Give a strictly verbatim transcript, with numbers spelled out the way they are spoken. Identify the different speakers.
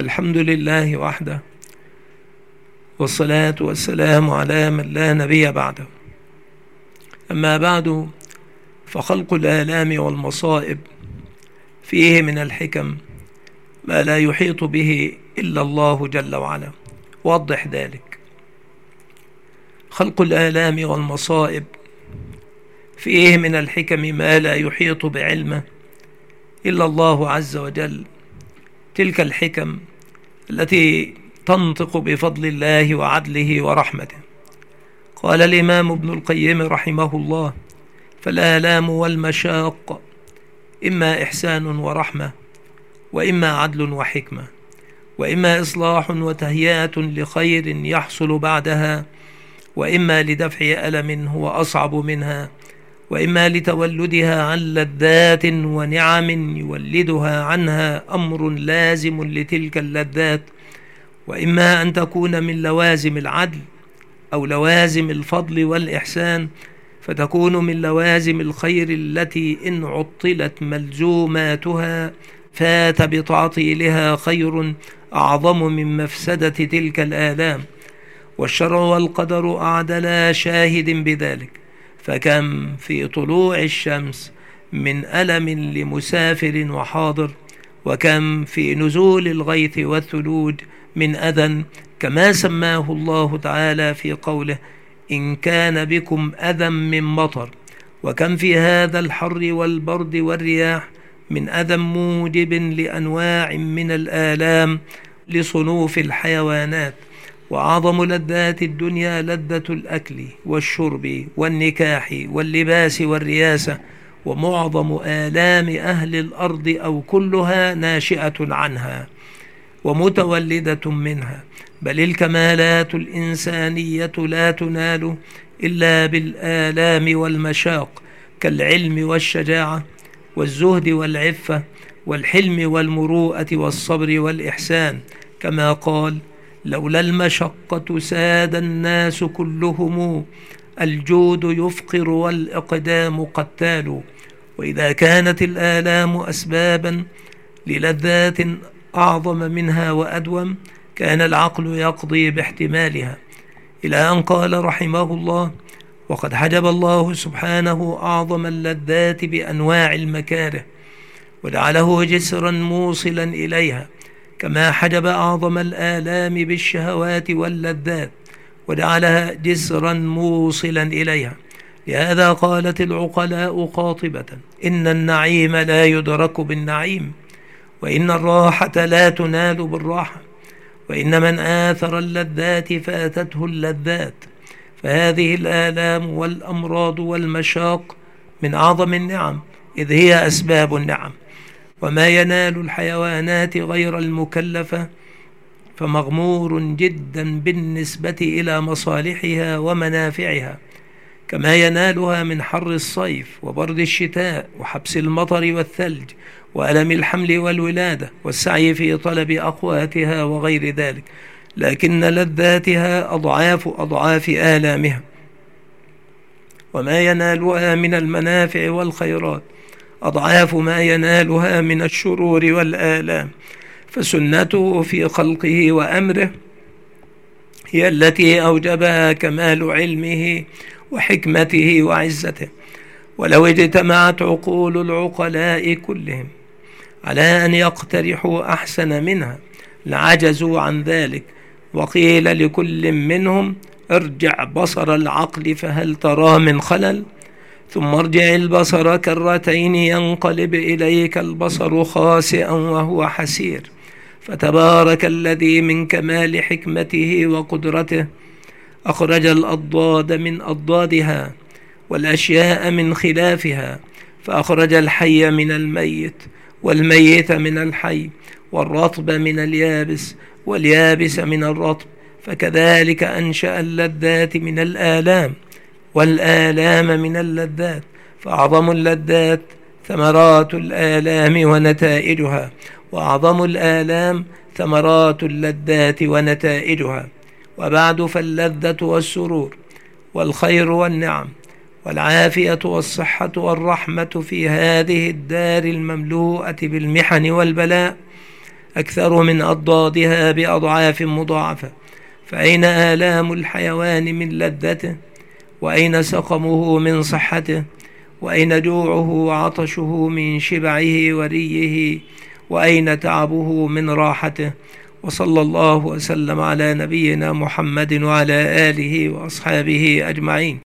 Speaker 1: الحمد لله وحده، والصلاة والسلام على من لا نبي بعده. أما بعد، فخلق الآلام والمصائب فيه من الحكم ما لا يحيط به إلا الله جل وعلا. وضح ذلك. خلق الآلام والمصائب فيه من الحكم ما لا يحيط بعلمه إلا الله عز وجل. تلك الحكم التي تنطق بفضل الله وعدله ورحمته. قال الإمام ابن القيم رحمه الله: فالآلام والمشاق إما إحسان ورحمة، وإما عدل وحكمة، وإما إصلاح وتهيئة لخير يحصل بعدها، وإما لدفع ألم هو أصعب منها، وإما لتولدها عن لذات ونعم يولدها عنها أمر لازم لتلك اللذات، وإما أن تكون من لوازم العدل أو لوازم الفضل والإحسان، فتكون من لوازم الخير التي إن عطلت ملزوماتها فات بتعطيلها خير أعظم من مفسدة تلك الآلام. والشرع والقدر أعدلا شاهد بذلك. فكم في طلوع الشمس من ألم لمسافر وحاضر، وكم في نزول الغيث والثلوج من أذى، كما سماه الله تعالى في قوله: إن كان بكم أذى من مطر. وكم في هذا الحر والبرد والرياح من أذى موجب لأنواع من الآلام لصنوف الحيوانات. وأعظم لذات الدنيا لذة الأكل والشرب والنكاح واللباس والرياسة، ومعظم آلام أهل الأرض أو كلها ناشئة عنها ومتولدة منها. بل الكمالات الإنسانية لا تنال إلا بالآلام والمشاق، كالعلم والشجاعة والزهد والعفة والحلم والمروءة والصبر والإحسان، كما قال: لولا المشقة ساد الناس كلهم، الجود يفقر والإقدام قتال. وإذا كانت الآلام أسبابا للذات أعظم منها وأدوم، كان العقل يقضي باحتمالها، إلى أن قال رحمه الله: وقد حجب الله سبحانه أعظم اللذات بأنواع المكاره، وجعله جسرا موصلا إليها، كما حجب أعظم الآلام بالشهوات واللذات وجعلها جسرا موصلا إليها. لهذا قالت العقلاء قاطبة: إن النعيم لا يدرك بالنعيم، وإن الراحة لا تنال بالراحة، وإن من آثر اللذات فاتته اللذات. فهذه الآلام والأمراض والمشاق من أعظم النعم، إذ هي أسباب النعم. وما ينال الحيوانات غير المكلفة فمغمور جدا بالنسبة إلى مصالحها ومنافعها، كما ينالها من حر الصيف وبرد الشتاء وحبس المطر والثلج وألم الحمل والولادة والسعي في طلب أقواتها وغير ذلك. لكن لذاتها أضعاف أضعاف آلامها. وما ينالها من المنافع والخيرات أضعاف ما ينالها من الشرور والآلام. فسنته في خلقه وأمره هي التي أوجبها كمال علمه وحكمته وعزته. ولو اجتمعت عقول العقلاء كلهم على أن يقترحوا أحسن منها لعجزوا عن ذلك. وقيل لكل منهم: ارجع بصر العقل فهل ترى من خلل؟ ثم ارجع البصر كرتين ينقلب إليك البصر خاسئا وهو حسير. فتبارك الذي من كمال حكمته وقدرته أخرج الأضداد من أضدادها والأشياء من خلافها، فأخرج الحي من الميت والميت من الحي والرطب من اليابس واليابس من الرطب. فكذلك أنشأ اللذات من الآلام والآلام من اللذات. فأعظم اللذات ثمرات الآلام ونتائجها، وأعظم الآلام ثمرات اللذات ونتائجها. وبعد، فاللذة والسرور والخير والنعم والعافية والصحة والرحمة في هذه الدار المملوءة بالمحن والبلاء أكثر من أضدادها بأضعاف مضاعفة. فأين آلام الحيوان من لذته؟ وأين سقمه من صحته؟ وأين جوعه وعطشه من شبعه وريه؟ وأين تعبه من راحته؟ وصلى الله وسلم على نبينا محمد وعلى آله وأصحابه أجمعين.